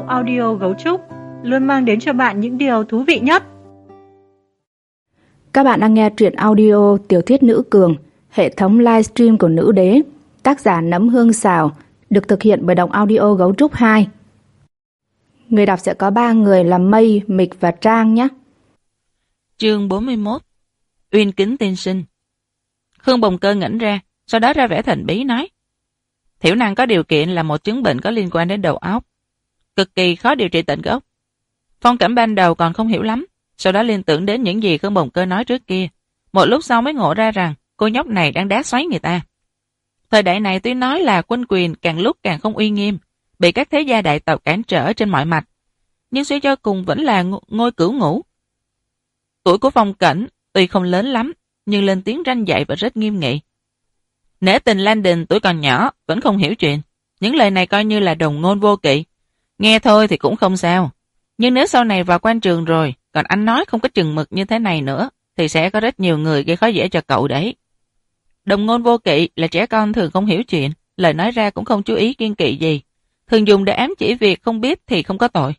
Bộ audio Gấu Trúc luôn mang đến cho bạn những điều thú vị nhất. Các bạn đang nghe truyện audio Tiểu thuyết Nữ Cường, hệ thống livestream của Nữ Đế, tác giả Nấm Hương Xào, được thực hiện bởi Đọc Audio Gấu Trúc 2. Người đọc sẽ có 3 người là Mây, Mịch và Trang nhé. Chương 41. Uyên Kính tiên sinh. Khương Bồng Cơ ngẩn ra, sau đó ra vẻ thần bí nói: Thiểu năng có điều kiện là một chứng bệnh có liên quan đến đầu óc, cực kỳ khó điều trị tận gốc. Phong Cẩm ban đầu còn không hiểu lắm, sau đó liên tưởng đến những gì Khương Bồng Cơ nói trước kia. Một lúc sau mới ngộ ra rằng cô nhóc này đang đá xoáy người ta. Thời đại này tuy nói là quân quyền càng lúc càng không uy nghiêm, bị các thế gia đại tộc cản trở trên mọi mặt, nhưng suy cho cùng vẫn là ngôi cửu ngũ. Tuổi của Phong Cẩn tuy không lớn lắm, nhưng lên tiếng ranh dạy và rất nghiêm nghị. Nể tình Lan Đình tuổi còn nhỏ, vẫn không hiểu chuyện. Những lời này coi như là đồng ngôn vô kỵ. Nghe thôi thì cũng không sao. Nhưng nếu sau này vào quan trường rồi, còn anh nói không có chừng mực như thế này nữa, thì sẽ có rất nhiều người gây khó dễ cho cậu đấy. Đồng ngôn vô kỵ là trẻ con thường không hiểu chuyện, lời nói ra cũng không chú ý kiêng kỵ gì. Thường dùng để ám chỉ việc không biết thì không có tội.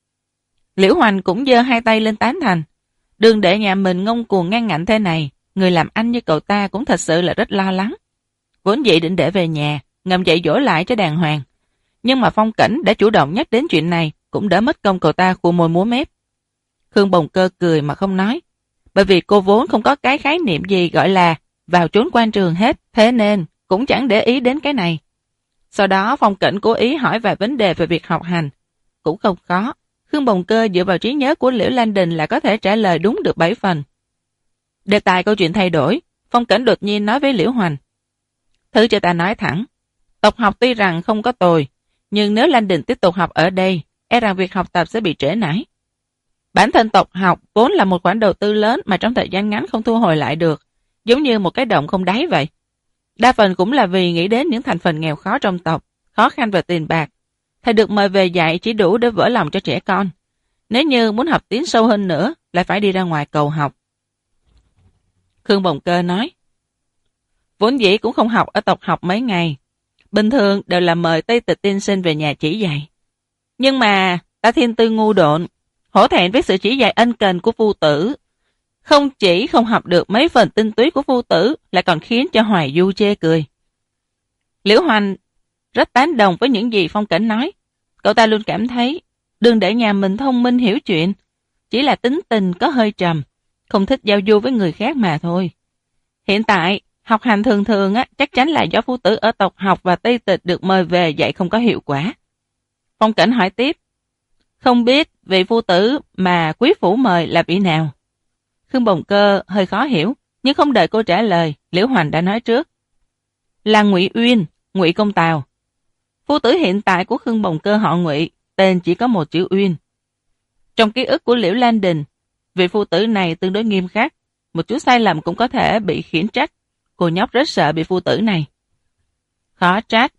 Liễu Hoành cũng giơ hai tay lên tán thành. Đừng để nhà mình ngông cuồng ngang ngạnh thế này, người làm anh như cậu ta cũng thật sự là rất lo lắng. Vốn dĩ định để về nhà, ngầm dạy dỗ lại cho đàng hoàng. Nhưng mà Phong Cảnh đã chủ động nhắc đến chuyện này, cũng đỡ mất công cậu ta khua môi múa mép. Khương Bồng Cơ cười mà không nói, bởi vì cô vốn không có cái khái niệm gì gọi là vào trốn quan trường hết, thế nên cũng chẳng để ý đến cái này. Sau đó Phong Cảnh cố ý hỏi vài vấn đề về việc học hành. Cũng không khó, Khương Bồng Cơ dựa vào trí nhớ của Liễu Lan Đình là có thể trả lời đúng được 7 phần. Đề tài câu chuyện thay đổi, Phong Cảnh đột nhiên nói với Liễu Hoành: Thứ cho ta nói thẳng, tộc học tuy rằng không có tồi, nhưng nếu Lan Đình tiếp tục học ở đây, e rằng việc học tập sẽ bị trễ nải. Bản thân tộc học vốn là một khoản đầu tư lớn mà trong thời gian ngắn không thu hồi lại được, giống như một cái động không đáy vậy. Đa phần cũng là vì nghĩ đến những thành phần nghèo khó trong tộc, khó khăn về tiền bạc. Thầy được mời về dạy chỉ đủ để vỡ lòng cho trẻ con. Nếu như muốn học tiến sâu hơn nữa, lại phải đi ra ngoài cầu học. Khương Bồng Cơ nói: Vốn dĩ cũng không học ở tộc học mấy ngày. Bình thường đều là mời Tây Tịch tiên sinh về nhà chỉ dạy. Nhưng mà ta thiên tư ngu độn, hổ thẹn với sự chỉ dạy ân cần của phu tử. Không chỉ không học được mấy phần tinh túy của phu tử, lại còn khiến cho Hoài Du chê cười. Liễu Hoành rất tán đồng với những gì Phong Cảnh nói. Cậu ta luôn cảm thấy đừng để nhà mình thông minh hiểu chuyện, chỉ là tính tình có hơi trầm, không thích giao du với người khác mà thôi. Hiện tại học hành thường thường chắc chắn là do phu tử ở tộc học và Tây Tịch được mời về dạy không có hiệu quả. Phong Cảnh hỏi tiếp: Không biết vị phu tử mà quý phủ mời là vị nào? Khương Bồng Cơ hơi khó hiểu, nhưng không đợi cô trả lời, Liễu Hoành đã nói trước: Là Ngụy Uyên, Ngụy Công Tào. Phu tử hiện tại của Khương Bồng Cơ họ Ngụy, tên chỉ có một chữ Uyên. Trong ký ức của Liễu Lan Đình, vị phu tử này tương đối nghiêm khắc, một chút sai lầm cũng có thể bị khiển trách. Cô nhóc rất sợ bị phu tử này. Khó trách.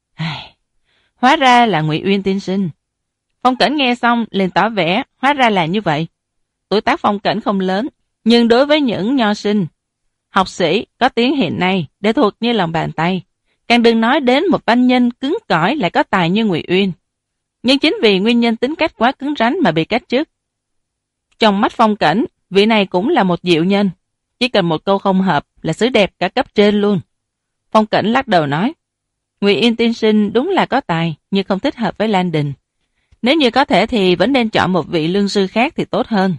Hóa ra là Ngụy Uyên tiên sinh. Phong Cảnh nghe xong liền tỏ vẻ hóa ra là như vậy. Tuổi tác Phong Cảnh không lớn, nhưng đối với những nho sinh, học sĩ có tiếng hiện nay để thuộc như lòng bàn tay. Càng đừng nói đến một văn nhân cứng cỏi lại có tài như Ngụy Uyên. Nhưng chính vì nguyên nhân tính cách quá cứng rắn mà bị cách chức. Trong mắt Phong Cảnh, vị này cũng là một diệu nhân. Chỉ cần một câu không hợp là xứ đẹp cả cấp trên luôn. Phong Cảnh lắc đầu nói: Ngụy Uyên tiên sinh đúng là có tài, nhưng không thích hợp với Lan Đình. Nếu như có thể thì vẫn nên chọn một vị lương sư khác thì tốt hơn.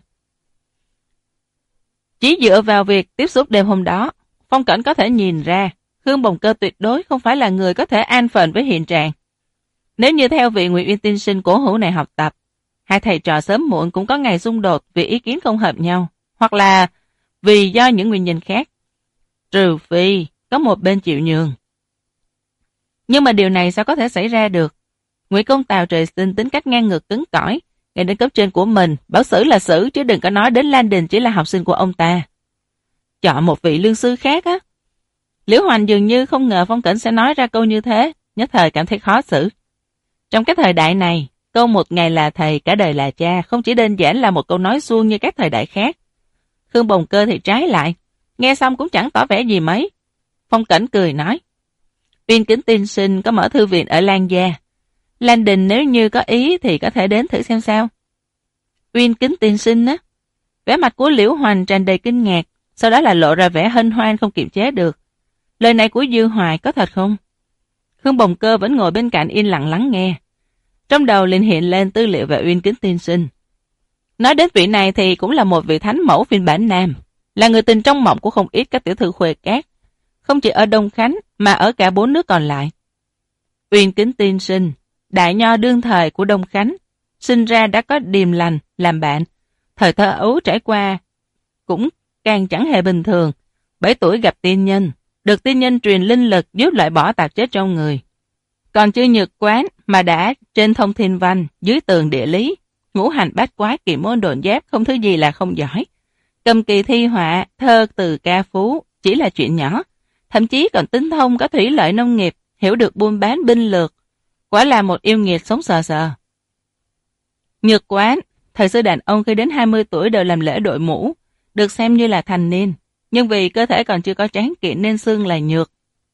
Chỉ dựa vào việc tiếp xúc đêm hôm đó, Phong Cảnh có thể nhìn ra Khương Bồng Cơ tuyệt đối không phải là người có thể an phận với hiện trạng. Nếu như theo vị Ngụy Uyên tiên sinh cổ hữu này học tập, hai thầy trò sớm muộn cũng có ngày xung đột vì ý kiến không hợp nhau, hoặc là vì do những nguyên nhân khác. Trừ phi có một bên chịu nhường. Nhưng mà điều này sao có thể xảy ra được? Ngụy Công Tào trời sinh tính cách ngang ngược cứng cỏi, ngay đến cấp trên của mình, bảo xử là xử chứ đừng có nói đến Lan Đình chỉ là học sinh của ông ta. Chọn một vị lương sư khác á. Liễu Hoành dường như không ngờ Phong Cảnh sẽ nói ra câu như thế, nhất thời cảm thấy khó xử. Trong cái thời đại này, câu một ngày là thầy, cả đời là cha, không chỉ đơn giản là một câu nói suông như các thời đại khác. Khương Bồng Cơ thì trái lại, nghe xong cũng chẳng tỏ vẻ gì mấy. Phong Cảnh cười nói: Uyên Kính tiên sinh có mở thư viện ở Lan Gia. Landon nếu như có ý thì có thể đến thử xem sao. Uyên Kính tiên sinh á. Vẻ mặt của Liễu Hoành tràn đầy kinh ngạc, sau đó là lộ ra vẻ hân hoan không kiềm chế được. Lời này của Dư Hoài có thật không? Khương Bồng Cơ vẫn ngồi bên cạnh yên lặng lắng nghe. Trong đầu liền hiện lên tư liệu về Uyên Kính tiên sinh. Nói đến vị này thì cũng là một vị thánh mẫu phiên bản nam, là người tình trong mộng của không ít các tiểu thư khuê cát, không chỉ ở Đông Khánh mà ở cả 4 nước còn lại. Uyên Kính tiên sinh, đại nho đương thời của Đông Khánh, sinh ra đã có Điềm Lành làm bạn, thời thơ ấu trải qua cũng càng chẳng hề bình thường. 7 tuổi gặp tiên nhân, được tiên nhân truyền linh lực giúp loại bỏ tạp chất trong người. Còn chưa nhược quán mà đã trên thông thiên văn, dưới tường địa lý, ngũ hành bát quái kỳ môn độn giáp không thứ gì là không giỏi. Cầm kỳ thi họa, thơ từ ca phú chỉ là chuyện nhỏ, thậm chí còn tinh thông có thủy lợi nông nghiệp, hiểu được buôn bán binh lược, quả là một yêu nghiệt sống sờ sờ. Nhược quán, thời xưa đàn ông khi đến 20 tuổi đều làm lễ đội mũ, được xem như là thành niên, nhưng vì cơ thể còn chưa có tráng kiện nên xưng là nhược.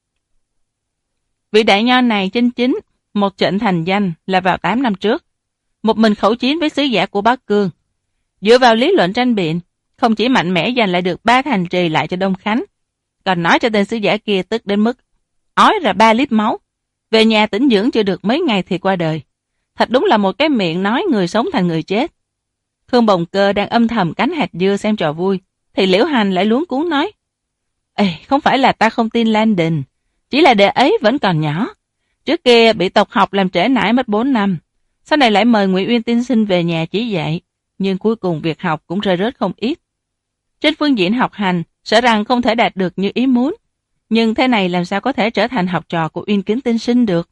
Vị đại nho này chân chính, một trận thành danh là vào 8 năm trước. Một mình khẩu chiến với sứ giả của Bắc Cương. Dựa vào lý luận tranh biện, không chỉ mạnh mẽ giành lại được 3 thành trì lại cho Đông Khánh, còn nói cho tên sứ giả kia tức đến mức ói ra 3 lít máu. Về nhà tĩnh dưỡng chưa được mấy ngày thì qua đời. Thật đúng là một cái miệng nói người sống thành người chết. Khương Bồng Cơ đang âm thầm cắn hạt dưa xem trò vui, thì Liễu Hành lại luống cuống nói: Ê, không phải là ta không tin Landon, chỉ là đệ ấy vẫn còn nhỏ. Trước kia bị tộc học làm trễ nải mất 4 năm, sau này lại mời Ngụy Uyên tiên sinh về nhà chỉ dạy, nhưng cuối cùng việc học cũng rơi rớt không ít. Trên phương diện học hành, sợ rằng không thể đạt được như ý muốn, nhưng thế này làm sao có thể trở thành học trò của Uyên Kính tiên sinh được.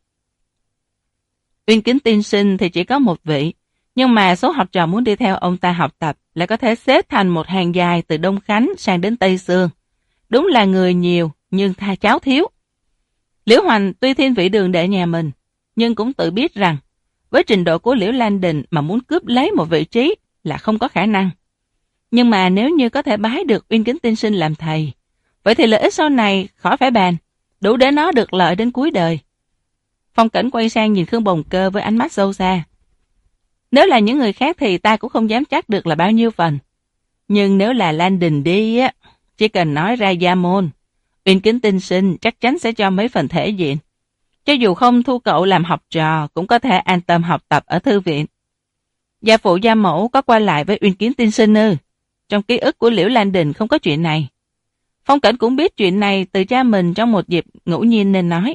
Uyên Kính tiên sinh thì chỉ có một vị, nhưng mà số học trò muốn đi theo ông ta học tập lại có thể xếp thành một hàng dài từ Đông Khánh sang đến Tây Sương. Đúng là người nhiều nhưng tha cháu thiếu. Liễu Hoành tuy thiên vị đường đệ nhà mình, nhưng cũng tự biết rằng với trình độ của Liễu Landon mà muốn cướp lấy một vị trí là không có khả năng. Nhưng mà nếu như có thể bái được Uyên Kính tiên sinh làm thầy, vậy thì lợi ích sau này khỏi phải bàn, đủ để nó được lợi đến cuối đời. Phong Cảnh quay sang nhìn Khương Bồng Cơ với ánh mắt sâu xa. Nếu là những người khác thì ta cũng không dám chắc được là bao nhiêu phần. Nhưng nếu là Landon đi á, chỉ cần nói ra gia môn, Uyên Kính tiên sinh chắc chắn sẽ cho mấy phần thể diện. Cho dù không thu cậu làm học trò, cũng có thể an tâm học tập ở thư viện. Gia phụ gia mẫu có qua lại với Uyên Kính tiên sinh ư? Trong ký ức của Liễu Landon không có chuyện này. Phong Cảnh cũng biết chuyện này từ cha mình trong một dịp ngẫu nhiên nên nói.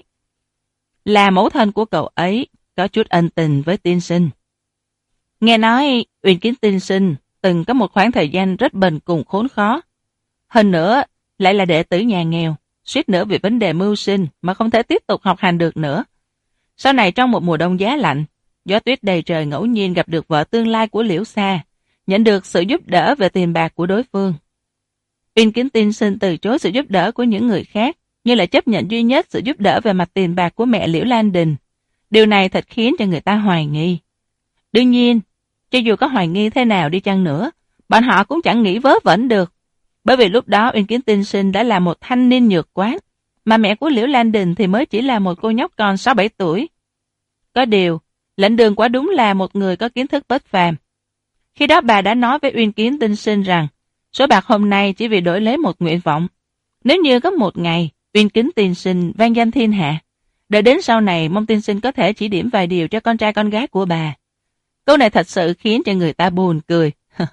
Là mẫu thân của cậu ấy có chút ân tình với tiên sinh. Nghe nói Uyên Kính tiên sinh từng có một khoảng thời gian rất bần cùng khốn khó. Hơn nữa lại là đệ tử nhà nghèo, suýt nữa vì vấn đề mưu sinh mà không thể tiếp tục học hành được nữa. Sau này trong một mùa đông giá lạnh, gió tuyết đầy trời ngẫu nhiên gặp được vợ tương lai của Liễu Sa, nhận được sự giúp đỡ về tiền bạc của đối phương. Uyên Kính tiên sinh từ chối sự giúp đỡ của những người khác, nhưng lại chấp nhận duy nhất sự giúp đỡ về mặt tiền bạc của mẹ Liễu Landon. Điều này thật khiến cho người ta hoài nghi. Đương nhiên, cho dù có hoài nghi thế nào đi chăng nữa, bọn họ cũng chẳng nghĩ vớ vẩn được. Bởi vì lúc đó Uyên Kính tiên sinh đã là một thanh niên nhược quán, mà mẹ của Liễu Landon thì mới chỉ là một cô nhóc con 6-7 tuổi. Có điều, Lãnh Đường quả đúng là một người có kiến thức bất phàm. Khi đó bà đã nói với Uyên Kính tiên sinh rằng số bạc hôm nay chỉ vì đổi lấy một nguyện vọng. Nếu như có một ngày Uyên Kính tiên sinh vang danh thiên hạ, đợi đến sau này mong tiên sinh có thể chỉ điểm vài điều cho con trai con gái của bà. Câu này thật sự khiến cho người ta buồn cười.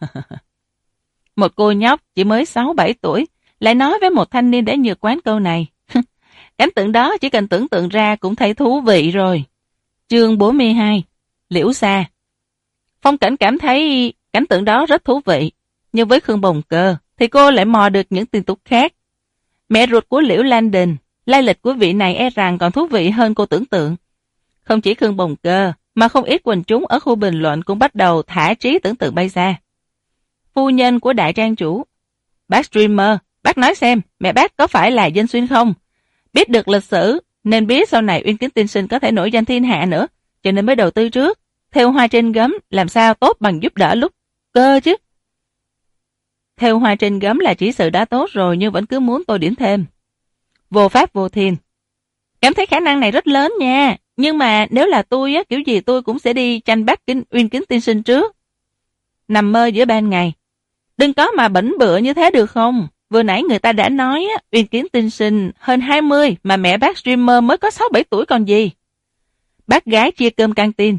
Một cô nhóc chỉ mới 6-7 tuổi lại nói với một thanh niên đã nhược quán câu này. Cảnh tượng đó chỉ cần tưởng tượng ra cũng thấy thú vị rồi. Chương 42. Liễu Sa. Phong Cảnh cảm thấy cảnh tượng đó rất thú vị, nhưng với Khương Bồng Cơ thì cô lại mò được những tin tức khác. Mẹ ruột của Liễu Landon, lai lịch của vị này e rằng còn thú vị hơn cô tưởng tượng. Không chỉ Khương Bồng Cơ, mà không ít quần chúng ở khu bình luận cũng bắt đầu thả trí tưởng tượng bay xa. Phu nhân của đại trang chủ. Bác streamer, bác nói xem, mẹ bác có phải là dân xuyên không? Biết được lịch sử, nên biết sau này Uyên Kính tiên sinh có thể nổi danh thiên hạ nữa, cho nên mới đầu tư trước. Thêu hoa trên gấm làm sao tốt bằng giúp đỡ lúc cơ chứ. Thêu hoa trên gấm là chỉ sự đã tốt rồi nhưng vẫn cứ muốn tôi điểm thêm. Vô pháp vô thiên. Cảm thấy khả năng này rất lớn nha, Nhưng mà nếu là tôi á, kiểu gì tôi cũng sẽ đi tranh bắt Uyên Kính tiên sinh trước. Nằm mơ giữa ban ngày. Đừng có mà bẩn bựa như thế được không? Vừa nãy người ta đã nói á, Uyên Kính tiên sinh hơn 20 mà mẹ bác streamer mới có 6-7 tuổi còn gì. Bác gái chia cơm căng tin.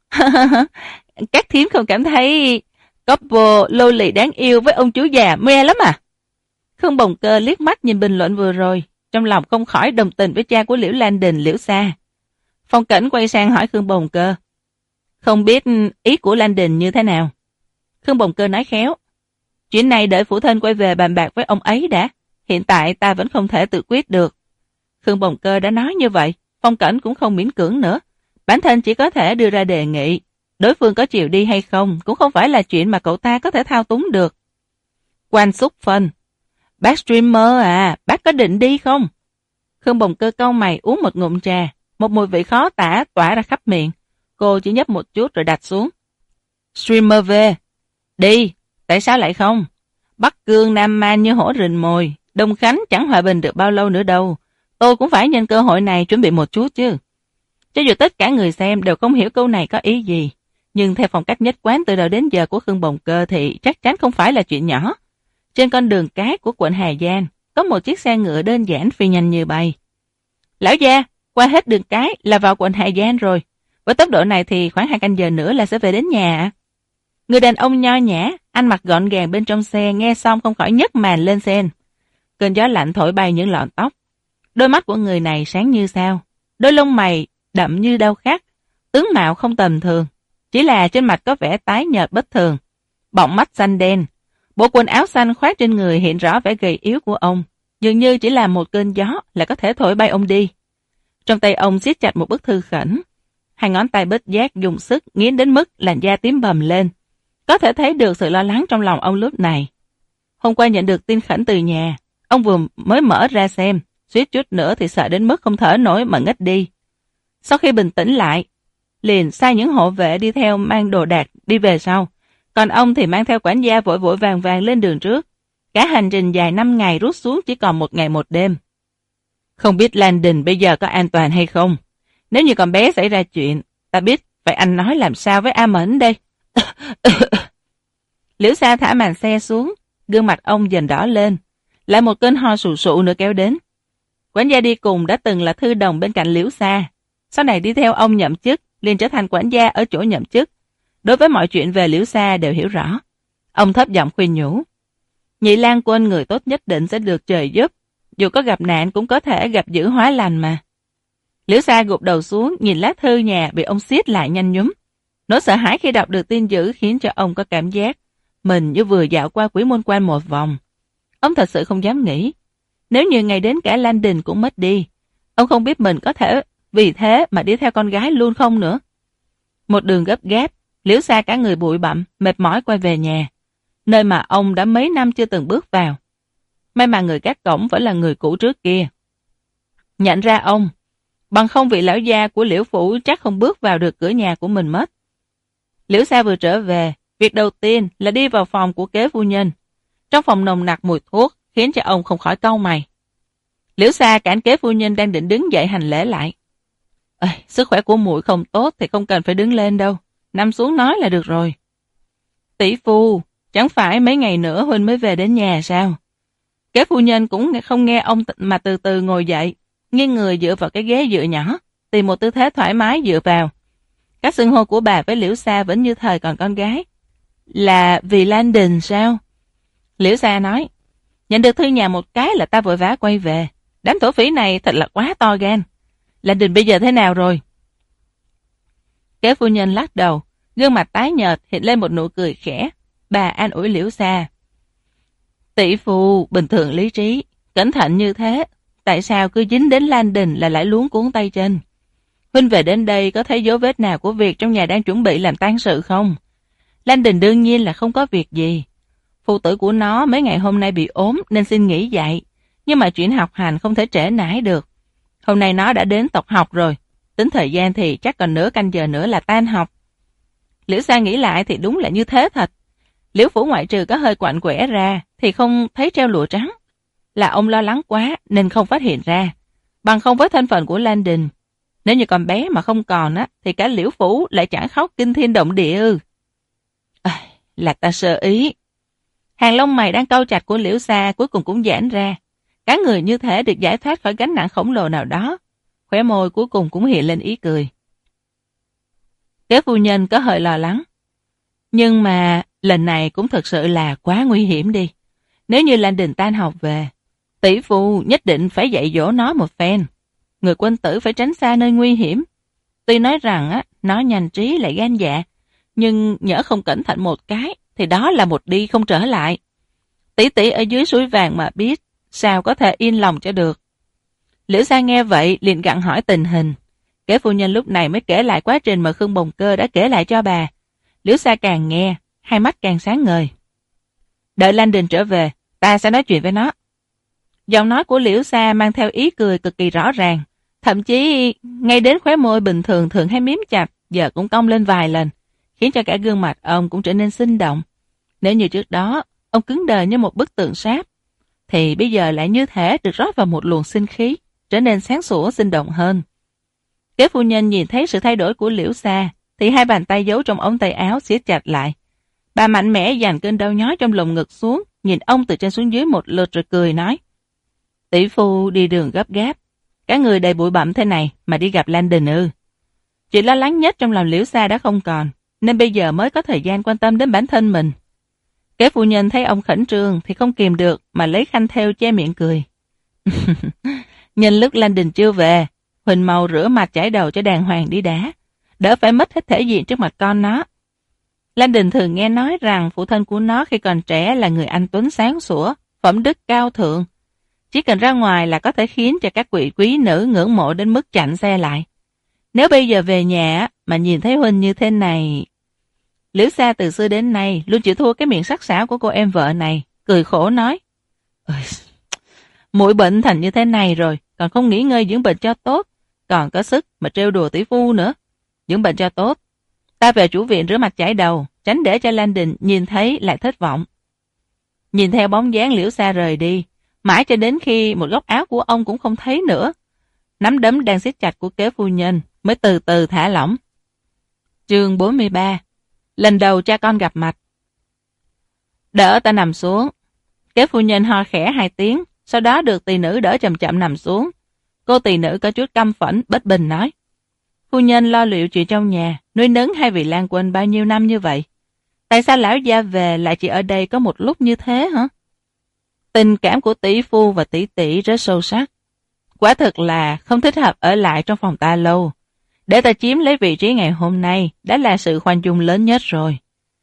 Các thím không cảm thấy couple lô lì đáng yêu với ông chú già mê lắm à? Khương Bồng Cơ liếc mắt nhìn bình luận vừa rồi, trong lòng không khỏi đồng tình với cha của Liễu Lan Đình, Liễu Sa. Phong Cảnh quay sang hỏi Khương Bồng Cơ. Không biết ý của Lan Đình như thế nào? Khương Bồng Cơ nói khéo. Chuyện này đợi phụ thân quay về bàn bạc với ông ấy đã. Hiện tại ta vẫn không thể tự quyết được. Khương Bồng Cơ đã nói như vậy, Phong Cảnh cũng không miễn cưỡng nữa. Bản thân chỉ có thể đưa ra đề nghị. Đối phương có chịu đi hay không cũng không phải là chuyện mà cậu ta có thể thao túng được. Quan Xúc Phân. Bác streamer à, bác có định đi không? Khương Bồng Cơ cau mày uống một ngụm trà. Một mùi vị khó tả tỏa ra khắp miệng. Cô chỉ nhấp một chút rồi đặt xuống. Streamer về. Đi. Tại sao lại không? Bắc Cương Nam Man như hổ rình mồi. Đông Khánh chẳng hòa bình được bao lâu nữa đâu. Tôi cũng phải nhân cơ hội này chuẩn bị một chút chứ. Cho dù tất cả người xem đều không hiểu câu này có ý gì. Nhưng theo phong cách nhất quán từ đầu đến giờ của Khương Bồng Cơ thì chắc chắn không phải là chuyện nhỏ. Trên con đường cái của quận Hà Giang có một chiếc xe ngựa đơn giản phi nhanh như bay. Lão gia, qua hết đường cái là vào quận Hà Giang rồi. Với tốc độ này thì khoảng 2 canh giờ nữa là sẽ về đến nhà. Người đàn ông nho nhã, ăn mặc gọn gàng bên trong xe nghe xong không khỏi nhấc màn lên sen. Cơn gió lạnh thổi bay những lọn tóc. Đôi mắt của người này sáng như sao. Đôi lông mày đậm như đau khắc. Tướng mạo không tầm thường. Chỉ là trên mặt có vẻ tái nhợt bất thường. Bọng mắt xanh đen. Bộ quần áo xanh khoác trên người hiện rõ vẻ gầy yếu của ông. Dường như chỉ là một cơn gió là có thể thổi bay ông đi. Trong tay ông siết chặt một bức thư khẩn. Hai ngón tay bất giác dùng sức nghiến đến mức làn da tím bầm lên. Có thể thấy được sự lo lắng trong lòng ông lúc này. Hôm qua nhận được tin khẩn từ nhà. Ông vừa mới mở ra xem. Suýt chút nữa thì sợ đến mức không thở nổi mà ngất đi. Sau khi bình tĩnh lại, liền sai những hộ vệ đi theo mang đồ đạc đi về sau. Còn ông thì mang theo quản gia vội vội vàng vàng lên đường trước. Cả hành trình dài 5 ngày rút xuống chỉ còn 1 ngày 1 đêm. Không biết Lan Đình bây giờ có an toàn hay không? Nếu như con bé xảy ra chuyện, ta biết phải anh nói làm sao với A Mẫn đây. Liễu Sa thả màn xe xuống, gương mặt ông dần đỏ lên. Lại một cơn ho sù sụ nữa kéo đến. Quản gia đi cùng đã từng là thư đồng bên cạnh Liễu Sa. Sau này đi theo ông nhậm chức, liền trở thành quản gia ở chỗ nhậm chức. Đối với mọi chuyện về Liễu Sa đều hiểu rõ. Ông thấp giọng khuyên nhủ. Nhị Lan Quân người tốt nhất định sẽ được trời giúp. Dù có gặp nạn cũng có thể gặp dữ hóa lành mà. Liễu Sa gục đầu xuống nhìn lá thư nhà bị ông siết lại nhanh nhúm. Nỗi sợ hãi khi đọc được tin dữ khiến cho ông có cảm giác mình như vừa dạo qua Quỷ Môn Quan một vòng. Ông thật sự không dám nghĩ. Nếu như ngày đến cả Lan Đình cũng mất đi, ông không biết mình có thể vì thế mà đi theo con gái luôn không nữa. Một đường gấp gáp, Liễu Sa cả người bụi bặm, mệt mỏi quay về nhà, nơi mà ông đã mấy năm chưa từng bước vào. May mà người gác cổng vẫn là người cũ trước kia. Nhận ra ông, bằng không vị lão gia của Liễu Phủ chắc không bước vào được cửa nhà của mình mất. Liễu Sa vừa trở về, việc đầu tiên là đi vào phòng của kế phu nhân. Trong phòng nồng nặc mùi thuốc khiến cho ông không khỏi cau mày. Liễu Sa cản kế phu nhân đang định đứng dậy hành lễ lại. Sức khỏe của muội không tốt thì không cần phải đứng lên đâu, nằm xuống nói là được rồi. Tỷ phu, chẳng phải mấy ngày nữa huynh mới về đến nhà sao? Kế phu nhân cũng không nghe ông mà từ từ ngồi dậy, nghiêng người dựa vào cái ghế dựa nhỏ, tìm một tư thế thoải mái dựa vào. Các xưng hô của bà với Liễu Sa vẫn như thời còn con gái. Là vì Lan Đình sao? Liễu Sa nói, nhận được thư nhà một cái là ta vội vã quay về. Đám thổ phỉ này thật là quá to gan. Lan Đình bây giờ thế nào rồi? Kế phu nhân lắc đầu, gương mặt tái nhợt hiện lên một nụ cười khẽ. Bà an ủi Liễu Sa. Tỷ phu bình thường lý trí, cẩn thận như thế, tại sao cứ dính đến Lan Đình là lại luống cuốn tay chân? Huynh về đến đây có thấy dấu vết nào của việc trong nhà đang chuẩn bị làm tang sự không? Lan Đình đương nhiên là không có việc gì. Phụ tử của nó mấy ngày hôm nay bị ốm nên xin nghỉ dạy, nhưng mà chuyện học hành không thể trễ nải được. Hôm nay nó đã đến tộc học rồi, tính thời gian thì chắc còn nửa canh giờ nữa là tan học. Liễu Sa nghĩ lại thì đúng là như thế thật. Liễu Phủ ngoại trừ có hơi quạnh quẻ ra thì không thấy treo lụa trắng. Là ông lo lắng quá nên không phát hiện ra. Bằng không với thân phận của Lan Đình, Nếu như con bé mà không còn á, thì cả Liễu phủ lại chẳng khóc kinh thiên động địa ư? Là ta sơ ý. Hàng lông mày đang cau chặt của Liễu Sa cuối cùng cũng giãn ra. Cả người như thể được giải thoát khỏi gánh nặng khổng lồ nào đó. Khóe môi cuối cùng cũng hiện lên ý cười. Kế phu nhân có hơi lo lắng. Nhưng mà lần này cũng thật sự là quá nguy hiểm đi. Nếu như Lan Đình tan học về, tỷ phu nhất định phải dạy dỗ nó một phen. Người quân tử phải tránh xa nơi nguy hiểm. Tuy nói rằng á, nó nhanh trí lại gan dạ, nhưng nhỡ không cẩn thận một cái, thì đó là một đi không trở lại. Tỷ tỷ ở dưới suối vàng mà biết, sao có thể yên lòng cho được. Liễu Sa nghe vậy liền gặng hỏi tình hình. Kế phu nhân lúc này mới kể lại quá trình mà Khương Bồng Cơ đã kể lại cho bà. Liễu Sa càng nghe, hai mắt càng sáng ngời. Đợi Lan Đình trở về, ta sẽ nói chuyện với nó. Giọng nói của Liễu Sa mang theo ý cười cực kỳ rõ ràng. Thậm chí ngay đến khóe môi bình thường thường hay miếm chặt, giờ cũng cong lên vài lần, khiến cho cả gương mặt ông cũng trở nên sinh động. Nếu như trước đó, ông cứng đờ như một bức tượng sáp, thì bây giờ lại như thể được rót vào một luồng sinh khí, trở nên sáng sủa sinh động hơn. Kế phu nhân nhìn thấy sự thay đổi của Liễu Sa, thì hai bàn tay giấu trong ống tay áo siết chặt lại. Bà mạnh mẽ dàn cơn đau nhói trong lồng ngực xuống, nhìn ông từ trên xuống dưới một lượt rồi cười nói. Tỷ phu đi đường gấp gáp, cả người đầy bụi bặm thế này mà đi gặp Lan Đình ư? Chuyện lo lắng nhất trong lòng Liễu Sa đã không còn, nên bây giờ mới có thời gian quan tâm đến bản thân mình. Kế phu nhân thấy ông khẩn trương thì không kìm được mà lấy khăn thêu che miệng cười. Nhân lúc Lan Đình chưa về, Huỳnh mau rửa mặt chải đầu cho đàng hoàng đi đã, đỡ phải mất hết thể diện trước mặt con nó. Lan Đình thường nghe nói rằng phụ thân của nó khi còn trẻ là người anh tuấn sáng sủa, phẩm đức cao thượng. Chỉ cần ra ngoài là có thể khiến cho các vị quý nữ ngưỡng mộ đến mức chặn xe lại. Nếu bây giờ về nhà mà nhìn thấy Huỳnh như thế này... Liễu Sa từ xưa đến nay luôn chịu thua cái miệng sắc sảo của cô em vợ này, cười khổ nói. Muội bệnh thành như thế này rồi, còn không nghỉ ngơi dưỡng bệnh cho tốt, còn có sức mà trêu đùa tỷ phu nữa. Dưỡng bệnh cho tốt, ta về chủ viện rửa mặt chải đầu, tránh để cho Lan Đình nhìn thấy lại thất vọng. Nhìn theo bóng dáng Liễu Sa rời đi, mãi cho đến khi một góc áo của ông cũng không thấy nữa, nắm đấm đang siết chặt của kế phu nhân mới từ từ thả lỏng. Chương 43. Lần đầu cha con gặp mặt. Đỡ ta nằm xuống. Kế phu nhân ho khẽ 2 tiếng, sau đó được tỳ nữ đỡ chậm chậm nằm xuống. Cô tỳ nữ có chút căm phẫn bất bình nói. Phu nhân lo liệu chuyện trong nhà, nuôi nấng hai vị lang quân bao nhiêu năm như vậy. Tại sao lão gia về lại chỉ ở đây có một lúc như thế hả? Tình cảm của tỷ phu và tỷ tỷ rất sâu sắc. Quả thực là không thích hợp ở lại trong phòng ta lâu. Để ta chiếm lấy vị trí ngày hôm nay đã là sự khoan dung lớn nhất rồi.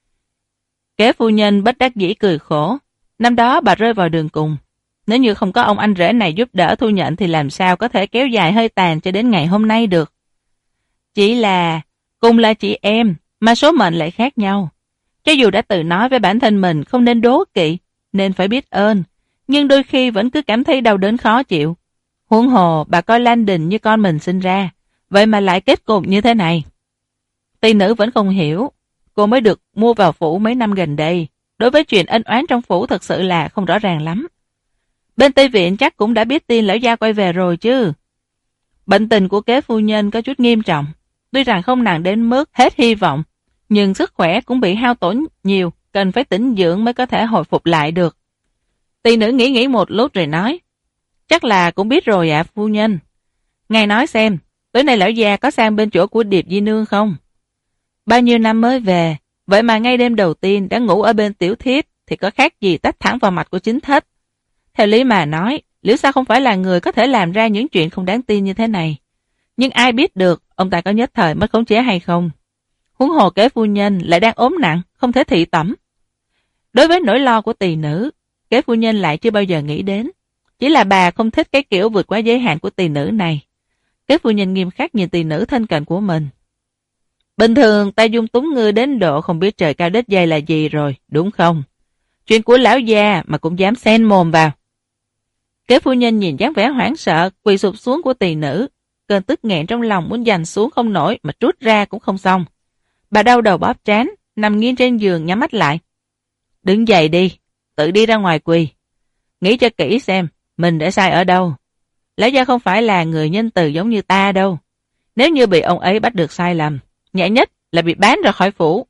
Kế phu nhân bất đắc dĩ cười khổ. Năm đó bà rơi vào đường cùng. Nếu như không có ông anh rể này giúp đỡ thu nhận thì làm sao có thể kéo dài hơi tàn cho đến ngày hôm nay được. Chỉ là cùng là chị em mà số mệnh lại khác nhau. Cho dù đã tự nói với bản thân mình không nên đố kỵ, nên phải biết ơn, nhưng đôi khi vẫn cứ cảm thấy đau đớn khó chịu. Huống hồ bà coi Lan Đình như con mình sinh ra, vậy mà lại kết cục như thế này. Tỳ nữ vẫn không hiểu, cô mới được mua vào phủ mấy năm gần đây. Đối với chuyện ân oán trong phủ thật sự là không rõ ràng lắm. Bên Tây Viện chắc cũng đã biết tin lão gia quay về rồi chứ. Bệnh tình của kế phu nhân có chút nghiêm trọng. Tuy rằng không nặng đến mức hết hy vọng, nhưng sức khỏe cũng bị hao tổn nhiều, cần phải tĩnh dưỡng mới có thể hồi phục lại được. Tỳ nữ nghĩ một lúc rồi nói. Chắc là cũng biết rồi ạ phu nhân. Ngài nói xem, tối nay lão gia có sang bên chỗ của Điệp Di Nương không? Bao nhiêu năm mới về, vậy mà ngay đêm đầu tiên đã ngủ ở bên tiểu thiếp thì có khác gì tách thẳng vào mặt của chính thất. Theo lý mà nói, Liễu Sa không phải là người có thể làm ra những chuyện không đáng tin như thế này. Nhưng ai biết được ông ta có nhất thời mất khống chế hay không? Huống hồ kế phu nhân lại đang ốm nặng, không thể thị tẩm. Đối với nỗi lo của tỳ nữ, kế phu nhân lại chưa bao giờ nghĩ đến. Chỉ là bà không thích cái kiểu vượt quá giới hạn của tỳ nữ này. Kế phu nhân nghiêm khắc nhìn tỳ nữ thân cận của mình. Bình thường ta dung túng ngươi đến độ không biết trời cao đất dày là gì rồi, đúng không? Chuyện của lão gia mà cũng dám xen mồm vào. Kế phu nhân nhìn dáng vẻ hoảng sợ, quỳ sụp xuống của tỳ nữ. Cơn tức nghẹn trong lòng muốn giành xuống không nổi mà trút ra cũng không xong. Bà đau đầu bóp trán, nằm nghiêng trên giường nhắm mắt lại. Đứng dậy đi, tự đi ra ngoài quỳ. Nghĩ cho kỹ xem, mình đã sai ở đâu. Lão gia không phải là người nhân từ giống như ta đâu. Nếu như bị ông ấy bắt được sai lầm, nhẹ nhất là bị bán ra khỏi phủ.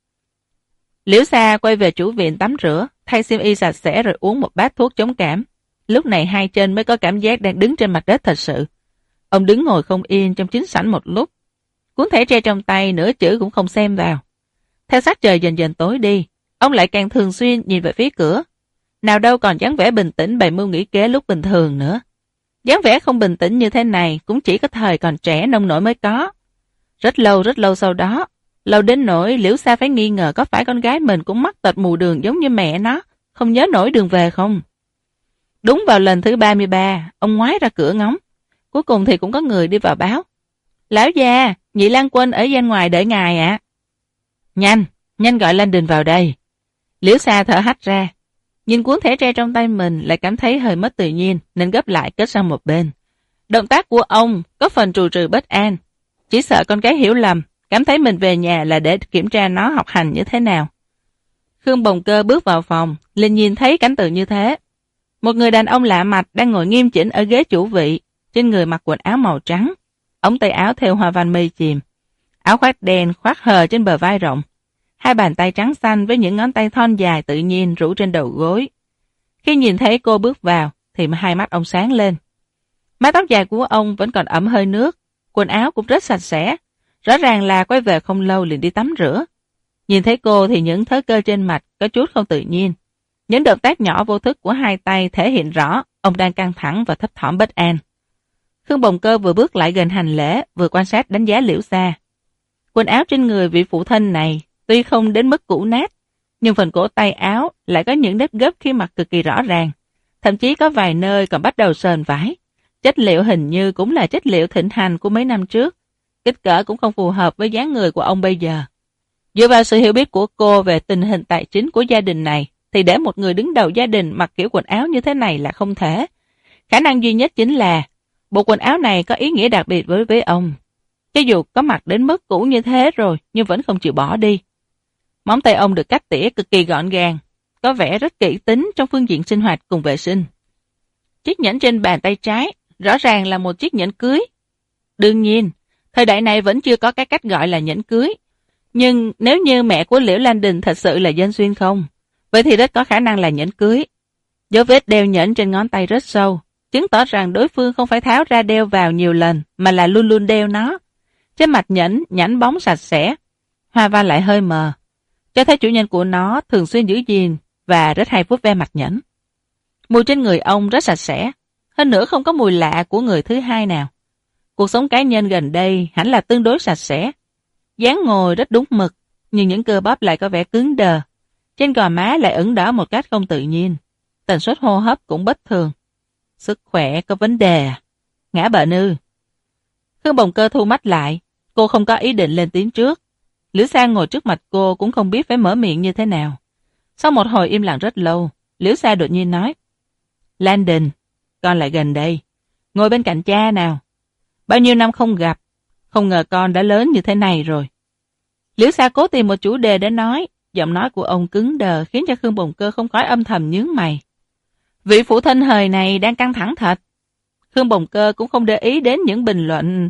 Liễu Sa quay về chủ viện tắm rửa, thay xiêm y sạch sẽ rồi uống một bát thuốc chống cảm. Lúc này hai chân mới có cảm giác đang đứng trên mặt đất thật sự. Ông đứng ngồi không yên trong chính sảnh một lúc. Cuốn thẻ tre trong tay nửa chữ cũng không xem vào. Theo sắc trời dần dần tối đi, ông lại càng thường xuyên nhìn về phía cửa. Nào đâu còn dáng vẻ bình tĩnh bày mưu nghĩ kế lúc bình thường nữa. Dáng vẻ không bình tĩnh như thế này cũng chỉ có thời còn trẻ nông nổi mới có. Rất lâu sau đó, lâu đến nỗi Liễu Sa phải nghi ngờ có phải con gái mình cũng mắc tật mù đường giống như mẹ nó, không nhớ nổi đường về không. Đúng vào lần thứ 33, ông ngoái ra cửa ngóng. Cuối cùng thì cũng có người đi vào báo. Lão già, nhị lang quân ở gian ngoài đợi ngài ạ. Nhanh gọi Landon vào đây. Liễu Sa thở hắt ra. Nhìn cuốn thẻ tre trong tay mình lại cảm thấy hơi mất tự nhiên nên gấp lại cất sang một bên. Động tác của ông có phần trù trừ bất an. Chỉ sợ con gái hiểu lầm, cảm thấy mình về nhà là để kiểm tra nó học hành như thế nào. Khương Bồng Cơ bước vào phòng, liền nhìn thấy cảnh tượng như thế. Một người đàn ông lạ mặt đang ngồi nghiêm chỉnh ở ghế chủ vị, trên người mặc quần áo màu trắng, ống tay áo thêu hoa văn mây chìm, áo khoác đen khoác hờ trên bờ vai rộng, hai bàn tay trắng xanh với những ngón tay thon dài tự nhiên rủ trên đầu gối. Khi nhìn thấy cô bước vào, thì hai mắt ông sáng lên. Mái tóc dài của ông vẫn còn ẩm hơi nước, quần áo cũng rất sạch sẽ, rõ ràng là quay về không lâu liền đi tắm rửa. Nhìn thấy cô thì những thớ cơ trên mặt có chút không tự nhiên. Những động tác nhỏ vô thức của hai tay thể hiện rõ ông đang căng thẳng và thấp thỏm bất an. Khương Bồng Cơ vừa bước lại gần hành lễ, vừa quan sát đánh giá Liễu Sa. Quần áo trên người vị phụ thân này tuy không đến mức cũ nát, nhưng phần cổ tay áo lại có những nếp gấp khi mặc cực kỳ rõ ràng. Thậm chí có vài nơi còn bắt đầu sờn vải. Chất liệu hình như cũng là chất liệu thịnh hành của mấy năm trước. Kích cỡ cũng không phù hợp với dáng người của ông bây giờ. Dựa vào sự hiểu biết của cô về tình hình tài chính của gia đình này, thì để một người đứng đầu gia đình mặc kiểu quần áo như thế này là không thể. Khả năng duy nhất chính là bộ quần áo này có ý nghĩa đặc biệt với ông. Cho dù có mặc đến mức cũ như thế rồi, nhưng vẫn không chịu bỏ đi. Móng tay ông được cắt tỉa cực kỳ gọn gàng, có vẻ rất kỹ tính trong phương diện sinh hoạt cùng vệ sinh. Chiếc nhẫn trên bàn tay trái rõ ràng là một chiếc nhẫn cưới. Đương nhiên, thời đại này vẫn chưa có cái cách gọi là nhẫn cưới. Nhưng nếu như mẹ của Liễu Landon thật sự là dân xuyên không, vậy thì rất có khả năng là nhẫn cưới. Dấu vết đeo nhẫn trên ngón tay rất sâu, chứng tỏ rằng đối phương không phải tháo ra đeo vào nhiều lần, mà là luôn luôn đeo nó. Trên mặt nhẫn, nhẵn bóng sạch sẽ, hoa văn lại hơi mờ, cho thấy chủ nhân của nó thường xuyên giữ gìn và rất hay vuốt ve mặt nhẫn. Mùi trên người ông rất sạch sẽ, hơn nữa không có mùi lạ của người thứ hai nào. Cuộc sống cá nhân gần đây hẳn là tương đối sạch sẽ. Dáng ngồi rất đúng mực, nhưng những cơ bắp lại có vẻ cứng đờ. Trên gò má lại ửng đỏ một cách không tự nhiên. Tần suất hô hấp cũng bất thường. Sức khỏe có vấn đề à? Ngã bệnh ư? Khương Bồng Cơ thu mắt lại. Cô không có ý định lên tiếng trước. Liễu Sa ngồi trước mặt cô cũng không biết phải mở miệng như thế nào. Sau một hồi im lặng rất lâu, Liễu Sa đột nhiên nói: Landon, con lại gần đây. Ngồi bên cạnh cha nào. Bao nhiêu năm không gặp, không ngờ con đã lớn như thế này rồi. Liễu Sa cố tìm một chủ đề để nói. Giọng nói của ông cứng đờ khiến cho Khương Bồng Cơ không khỏi âm thầm nhướng mày. Vị phụ thân hời này đang căng thẳng thật. Khương Bồng Cơ cũng không để ý đến những bình luận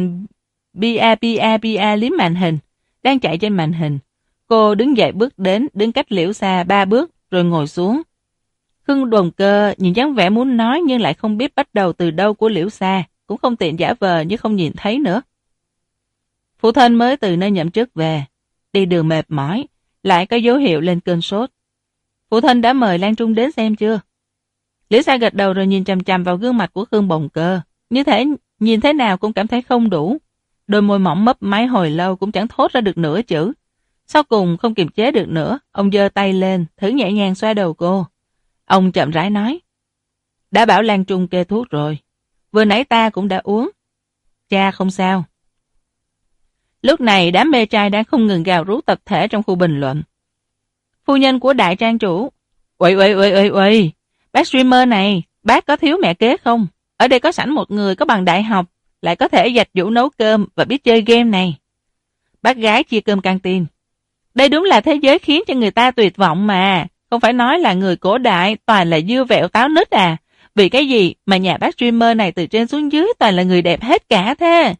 bia liếm màn hình đang chạy trên màn hình. Cô đứng dậy bước đến, đứng cách Liễu Sa 3 bước rồi ngồi xuống. Khương Bồng Cơ nhìn dáng vẻ muốn nói nhưng lại không biết bắt đầu từ đâu của Liễu Sa, cũng không tiện giả vờ như không nhìn thấy nữa. Phụ thân mới từ nơi nhậm chức về, đi đường mệt mỏi, lại có dấu hiệu lên cơn sốt. Phụ thân đã mời Lan Trung đến xem chưa? Liễu Sa gật đầu rồi nhìn chằm chằm vào gương mặt của Khương Bồng Cơ. Như thế, nhìn thế nào cũng cảm thấy không đủ. Đôi môi mỏng mấp máy hồi lâu cũng chẳng thốt ra được nửa chữ. Sau cùng không kiềm chế được nữa, ông giơ tay lên, thử nhẹ nhàng xoa đầu cô. Ông chậm rãi nói: Đã bảo Lan Trung kê thuốc rồi. Vừa nãy ta cũng đã uống. Cha không sao. Lúc này đám mê trai đang không ngừng gào rú tập thể trong khu bình luận. Phu nhân của đại trang chủ: Uầy, bác streamer này, bác có thiếu mẹ kế không? Ở đây có sẵn một người có bằng đại học, lại có thể giặt giũ nấu cơm và biết chơi game này. Bác gái chia cơm căng tin. Đây đúng là thế giới khiến cho người ta tuyệt vọng mà. Không phải nói là người cổ đại toàn là dưa vẹo táo nứt à? Vì cái gì mà nhà bác streamer này từ trên xuống dưới toàn là người đẹp hết cả thế?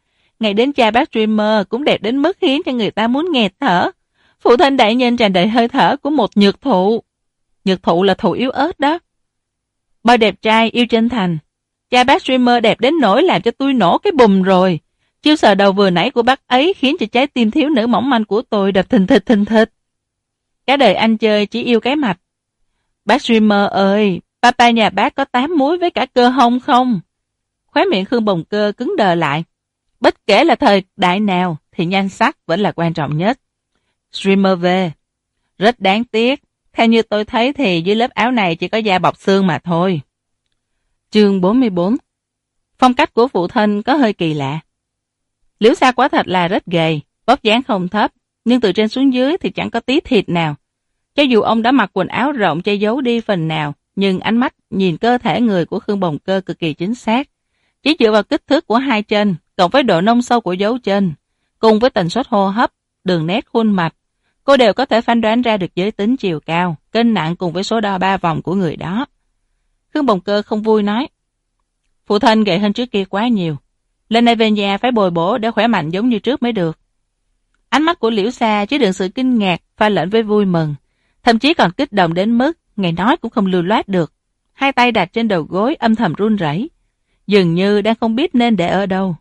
ngay đến cha bác streamer cũng đẹp đến mức khiến cho người ta muốn nghẹt thở. Phụ thân đại nhân tràn đầy hơi thở của một nhược thụ. Nhược thụ là thụ yếu ớt đó. Boy đẹp trai, yêu chân thành. Cha bác streamer đẹp đến nỗi làm cho tôi nổ cái bùm rồi. Chiêu sờ đầu vừa nãy của bác ấy khiến cho trái tim thiếu nữ mỏng manh của tôi đập thình thịch thình thịch. Cả đời anh chơi chỉ yêu cái mạch. Bác streamer ơi, papa nhà bác có 8 múi với cả cơ hông không? Khóe miệng Khương Bồng Cơ cứng đờ lại. Bất kể là thời đại nào thì nhan sắc vẫn là quan trọng nhất. Streamer về. Rất đáng tiếc. Theo như tôi thấy thì dưới lớp áo này chỉ có da bọc xương mà thôi. Chương 44. Phong cách của phụ thân có hơi kỳ lạ. Liễu Sa quả thật là rất gầy, vóc dáng không thấp, nhưng từ trên xuống dưới thì chẳng có tí thịt nào. Cho dù ông đã mặc quần áo rộng che giấu đi phần nào, nhưng ánh mắt nhìn cơ thể người của Khương Bồng Cơ cực kỳ chính xác. Chỉ dựa vào kích thước của hai chân, cộng với độ nông sâu của dấu chân, cùng với tần suất hô hấp, đường nét khuôn mặt, cô đều có thể phán đoán ra được giới tính, chiều cao, cân nặng cùng với số đo 3 vòng của người đó. Khương Bồng Cơ không vui nói, phụ thân gầy hơn trước kia quá nhiều. Lần này về nhà phải bồi bổ để khỏe mạnh giống như trước mới được. Ánh mắt của Liễu Sa chứa đựng sự kinh ngạc pha lẫn với vui mừng, thậm chí còn kích động đến mức ngày nói cũng không lưu loát được. Hai tay đặt trên đầu gối âm thầm run rẩy, dường như đang không biết nên để ở đâu.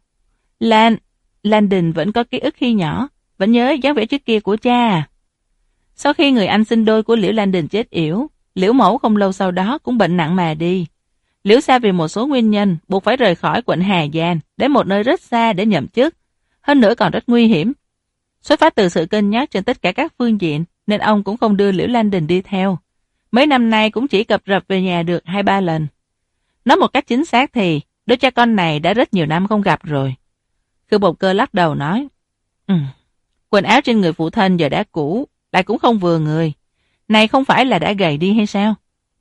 Lan Đình vẫn có ký ức khi nhỏ, vẫn nhớ dáng vẻ trước kia của cha à. Sau khi người anh sinh đôi của Liễu Lan Đình chết yểu, Liễu Mẫu không lâu sau đó cũng bệnh nặng mà đi. Liễu Sa vì một số nguyên nhân buộc phải rời khỏi quận Hà Giang đến một nơi rất xa để nhậm chức, hơn nữa còn rất nguy hiểm. Xuất phát từ sự cân nhắc trên tất cả các phương diện nên ông cũng không đưa Liễu Lan Đình đi theo. Mấy năm nay cũng chỉ cập rập về nhà được 2-3 lần. Nói một cách chính xác thì đôi cha con này đã rất nhiều năm không gặp rồi. Khương Bồng Cơ lắc đầu nói, quần áo trên người phụ thân giờ đã cũ, lại cũng không vừa người. Này không phải là đã gầy đi hay sao?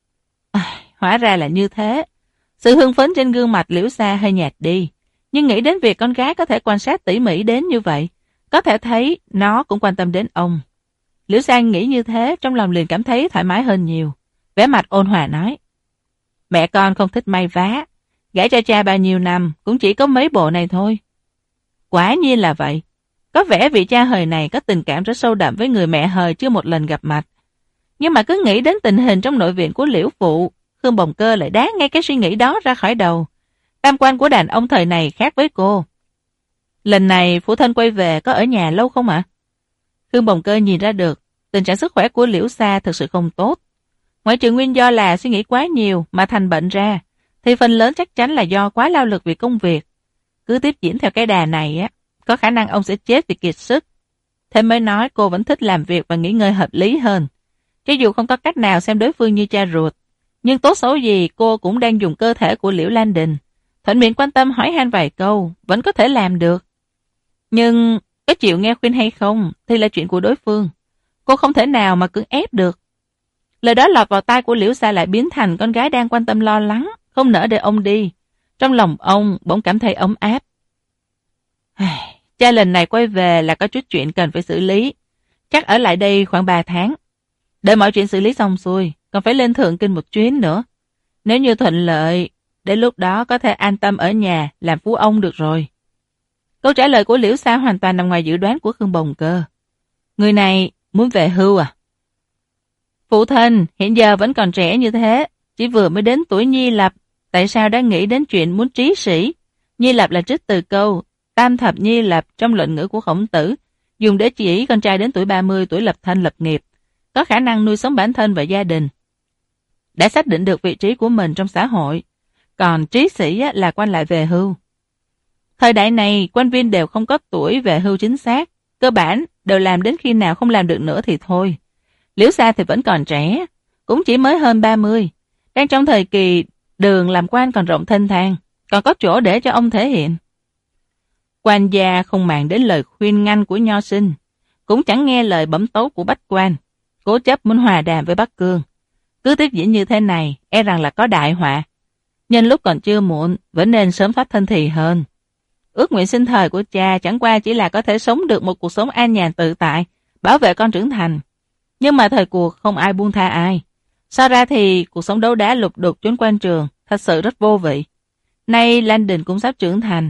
Hóa ra là như thế. Sự hưng phấn trên gương mặt Liễu Sa hơi nhạt đi, nhưng nghĩ đến việc con gái có thể quan sát tỉ mỉ đến như vậy, có thể thấy nó cũng quan tâm đến ông. Liễu Sa nghĩ như thế, trong lòng liền cảm thấy thoải mái hơn nhiều. Vẻ mặt ôn hòa nói, mẹ con không thích may vá, gả cho cha bao nhiêu năm cũng chỉ có mấy bộ này thôi. Quả nhiên là vậy. Có vẻ vị cha hời này có tình cảm rất sâu đậm với người mẹ hời chưa một lần gặp mặt. Nhưng mà cứ nghĩ đến tình hình trong nội viện của Liễu phụ, Khương Bồng Cơ lại đá ngay cái suy nghĩ đó ra khỏi đầu. Tam quan của đàn ông thời này khác với cô. Lần này phụ thân quay về có ở nhà lâu không ạ? Khương Bồng Cơ nhìn ra được tình trạng sức khỏe của Liễu Sa thực sự không tốt. Ngoại trừ nguyên do là suy nghĩ quá nhiều mà thành bệnh ra, thì phần lớn chắc chắn là do quá lao lực vì công việc. Cứ tiếp diễn theo cái đà này á, có khả năng ông sẽ chết vì kiệt sức. Thế mới nói cô vẫn thích làm việc và nghỉ ngơi hợp lý hơn. Cho dù không có cách nào xem đối phương như cha ruột, nhưng tốt xấu gì cô cũng đang dùng cơ thể của Liễu Lan Đình. Thuận miệng quan tâm hỏi han vài câu, vẫn có thể làm được. Nhưng có chịu nghe khuyên hay không thì là chuyện của đối phương. Cô không thể nào mà cưỡng ép được. Lời đó lọt vào tai của Liễu Sa lại biến thành con gái đang quan tâm lo lắng, không nỡ để ông đi. Trong lòng ông bỗng cảm thấy ấm áp. Cha lần này quay về là có chút chuyện cần phải xử lý. Chắc ở lại đây khoảng 3 tháng. Đợi mọi chuyện xử lý xong xuôi, còn phải lên Thượng Kinh một chuyến nữa. Nếu như thuận lợi, đến lúc đó có thể an tâm ở nhà làm phú ông được rồi. Câu trả lời của Liễu Sa hoàn toàn nằm ngoài dự đoán của Khương Bồng Cơ. Người này muốn về hưu à? Phụ thân hiện giờ vẫn còn trẻ như thế, chỉ vừa mới đến tuổi nhi lập, tại sao đã nghĩ đến chuyện muốn trí sĩ? Nhi lập là trích từ câu tam thập nhi lập trong Luận Ngữ của Khổng Tử, dùng để chỉ con trai đến tuổi 30 tuổi lập thân lập nghiệp, có khả năng nuôi sống bản thân và gia đình, đã xác định được vị trí của mình trong xã hội. Còn trí sĩ là quan lại về hưu. Thời đại này quan viên đều không có tuổi về hưu chính xác, cơ bản đều làm đến khi nào không làm được nữa thì thôi. Liễu Sa thì vẫn còn trẻ, cũng chỉ mới hơn 30, đang trong thời kỳ đường làm quan còn rộng thênh thang, còn có chỗ để cho ông thể hiện. Quan gia không màng đến lời khuyên ngăn của nho sinh, cũng chẳng nghe lời bẩm tấu của bách quan, cố chấp muốn hòa đàm với Bắc Cương. Cứ tiếp diễn như thế này, e rằng là có đại họa. Nhân lúc còn chưa muộn, vẫn nên sớm thoát thân thì hơn. Ước nguyện sinh thời của cha chẳng qua chỉ là có thể sống được một cuộc sống an nhàn tự tại, bảo vệ con trưởng thành. Nhưng mà thời cuộc không ai buông tha ai. So ra thì cuộc sống đấu đá lục đục trốn quan trường thật sự rất vô vị. Nay Lan Đình cũng sắp trưởng thành.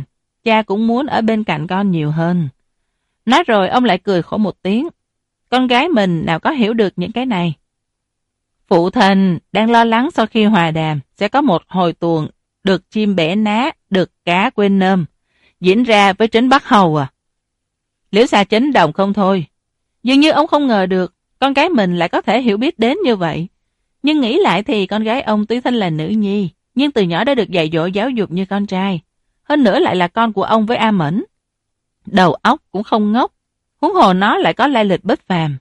cha cũng muốn ở bên cạnh con nhiều hơn. Nói rồi ông lại cười khổ một tiếng. Con gái mình nào có hiểu được những cái này. Phụ thần đang lo lắng sau khi hòa đàm sẽ có một hồi tuồng được chim bẻ ná, được cá quên nơm, diễn ra với Trấn Bắc Hầu à. Liễu Xa chấn động không thôi. Dường như ông không ngờ được con gái mình lại có thể hiểu biết đến như vậy. Nhưng nghĩ lại thì con gái ông tuy thân là nữ nhi, nhưng từ nhỏ đã được dạy dỗ giáo dục như con trai. Hơn nữa lại là con của ông với A Mẫn. Đầu óc cũng không ngốc, huống hồ nó lại có lai lịch bất phàm.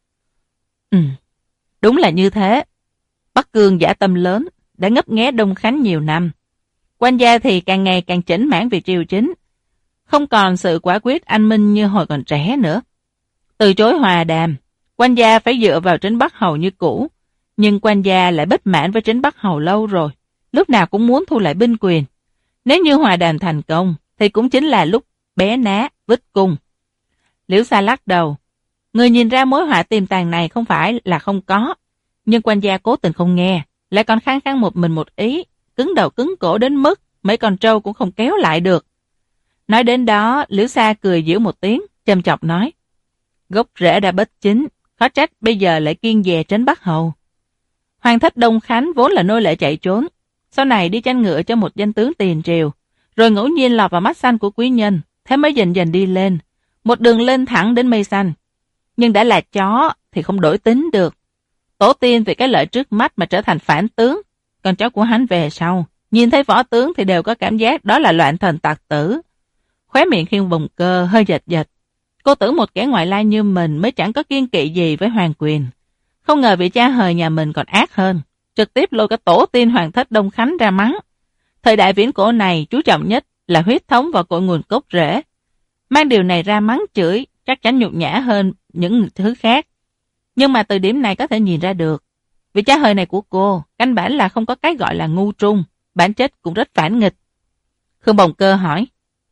Đúng là như thế. Bắc Cương dã tâm lớn, đã ngấp nghé Đông Khánh nhiều năm. Quan gia thì càng ngày càng chỉnh mãn việc triều chính, không còn sự quả quyết anh minh như hồi còn trẻ nữa. Từ chối hòa đàm, quan gia phải dựa vào Trấn Bắc Hầu như cũ, nhưng quan gia lại bất mãn với Trấn Bắc Hầu lâu rồi, lúc nào cũng muốn thu lại binh quyền. Nếu như hòa đàm thành công, thì cũng chính là lúc bé ná, vít cung. Liễu Xa lắc đầu. Người nhìn ra mối họa tiềm tàng này không phải là không có, nhưng quan gia cố tình không nghe, lại còn khăng khăng một mình một ý, cứng đầu cứng cổ đến mức mấy con trâu cũng không kéo lại được. Nói đến đó, Liễu Xa cười giễu một tiếng, châm chọc nói. Gốc rễ đã bất chính, khó trách bây giờ lại kiêng dè Trấn Bắc Hầu. Hoàng thất Đông Khánh vốn là nô lệ chạy trốn, sau này đi tranh ngựa cho một danh tướng tiền triều, rồi ngẫu nhiên lọt vào mắt xanh của quý nhân, thế mới dần dần đi lên, một đường lên thẳng đến mây xanh. Nhưng đã là chó thì không đổi tính được. Tổ tiên vì cái lợi trước mắt mà trở thành phản tướng, còn cháu của hắn về sau, nhìn thấy võ tướng thì đều có cảm giác đó là loạn thần tặc tử. Khóe miệng Khiên Bồng Cơ hơi giật giật. Cô tưởng một kẻ ngoại lai như mình mới chẳng có kiêng kỵ gì với hoàng quyền. Không ngờ vị cha hời nhà mình còn ác hơn, trực tiếp lôi cả tổ tiên hoàng thất Đông Khánh ra mắng. Thời đại viễn cổ này chú trọng nhất là huyết thống và cội nguồn gốc rễ. Mang điều này ra mắng chửi chắc chắn nhục nhã hơn những thứ khác. Nhưng mà từ điểm này có thể nhìn ra được, vị cha hời này của cô căn bản là không có cái gọi là ngu trung, bản chất cũng rất phản nghịch. Khương Bồng Cơ hỏi,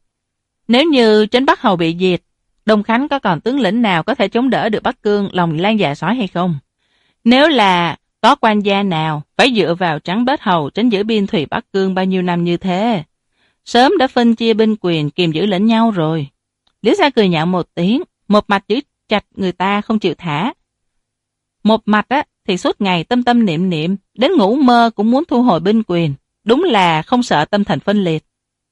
nếu như Trấn Bắc Hầu bị diệt, Đông Khánh có còn tướng lĩnh nào có thể chống đỡ được Bắc Cương lòng lan dạ sói hay không? Nếu là có quan gia nào phải dựa vào Trấn Bết Hầu trấn giữ biên thùy Bắc Cương bao nhiêu năm như thế, sớm đã phân chia binh quyền kiềm giữ lẫn nhau rồi. Liễu Xa cười nhạo một tiếng, một mặt giữ chặt người ta không chịu thả. Một mặt thì suốt ngày tâm tâm niệm niệm, đến ngủ mơ cũng muốn thu hồi binh quyền, đúng là không sợ tâm thần phân liệt.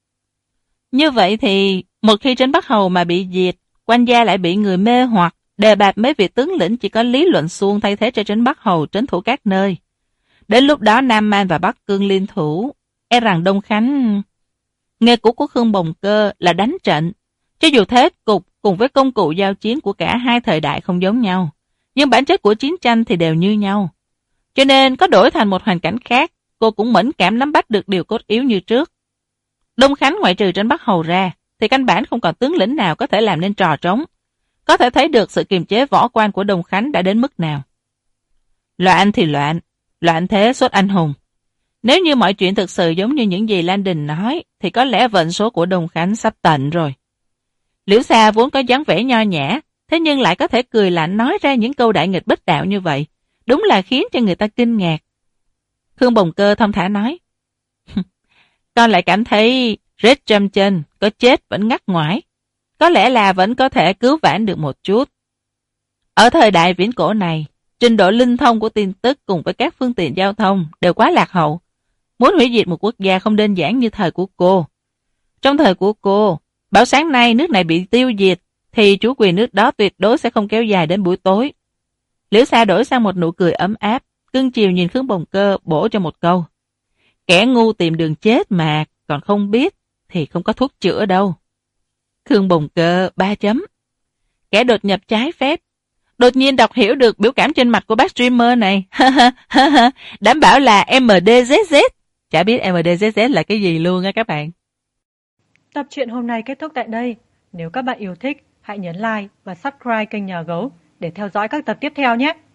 Như vậy thì một khi Trấn Bắc Hầu mà bị diệt, quan gia lại bị người mê hoặc, đề bạt mấy vị tướng lĩnh chỉ có Lý Luận Xuông thay thế cho Trấn Bắc Hầu trấn thủ các nơi. Đến lúc đó Nam Man và Bắc Cương liên thủ, e rằng Đông Khánh... Nghề cũ của Khương Bồng Cơ là đánh trận. Cho dù thế cục cùng với công cụ giao chiến của cả hai thời đại không giống nhau, nhưng bản chất của chiến tranh thì đều như nhau. Cho nên có đổi thành một hoàn cảnh khác, cô cũng mẫn cảm nắm bắt được điều cốt yếu như trước. Đông Khánh ngoại trừ Trấn Bắc Hầu ra, thì căn bản không còn tướng lĩnh nào có thể làm nên trò trống. Có thể thấy được sự kiềm chế võ quan của Đông Khánh đã đến mức nào. Loạn thì loạn, loạn thế xuất anh hùng. Nếu như mọi chuyện thực sự giống như những gì Lan Đình nói, thì có lẽ vận số của Đông Khánh sắp tận rồi. Liễu Xa vốn có dáng vẻ nho nhã, thế nhưng lại có thể cười lạnh nói ra những câu đại nghịch bất đạo như vậy, đúng là khiến cho người ta kinh ngạc. Khương Bồng Cơ thong thả nói, con lại cảm thấy rết trăm chân, có chết vẫn ngắt ngoải. Có lẽ là vẫn có thể cứu vãn được một chút. Ở thời đại viễn cổ này, trình độ linh thông của tin tức cùng với các phương tiện giao thông đều quá lạc hậu. Muốn hủy diệt một quốc gia không đơn giản như thời của cô. Trong thời của cô, bảo sáng nay nước này bị tiêu diệt, thì chủ quyền nước đó tuyệt đối sẽ không kéo dài đến buổi tối. Liễu Xa đổi sang một nụ cười ấm áp, cưng chiều nhìn Khương Bồng Cơ bổ cho một câu. Kẻ ngu tìm đường chết mà còn không biết thì không có thuốc chữa đâu. Khương Bồng Cơ 3 chấm. Kẻ đột nhập trái phép. Đột nhiên đọc hiểu được biểu cảm trên mặt của bác streamer này. Đảm bảo là MDZZ. Chả biết MDZZ là cái gì luôn á các bạn. Tập truyện hôm nay kết thúc tại đây. Nếu các bạn yêu thích, hãy nhấn like và subscribe kênh Nhà Gấu để theo dõi các tập tiếp theo nhé.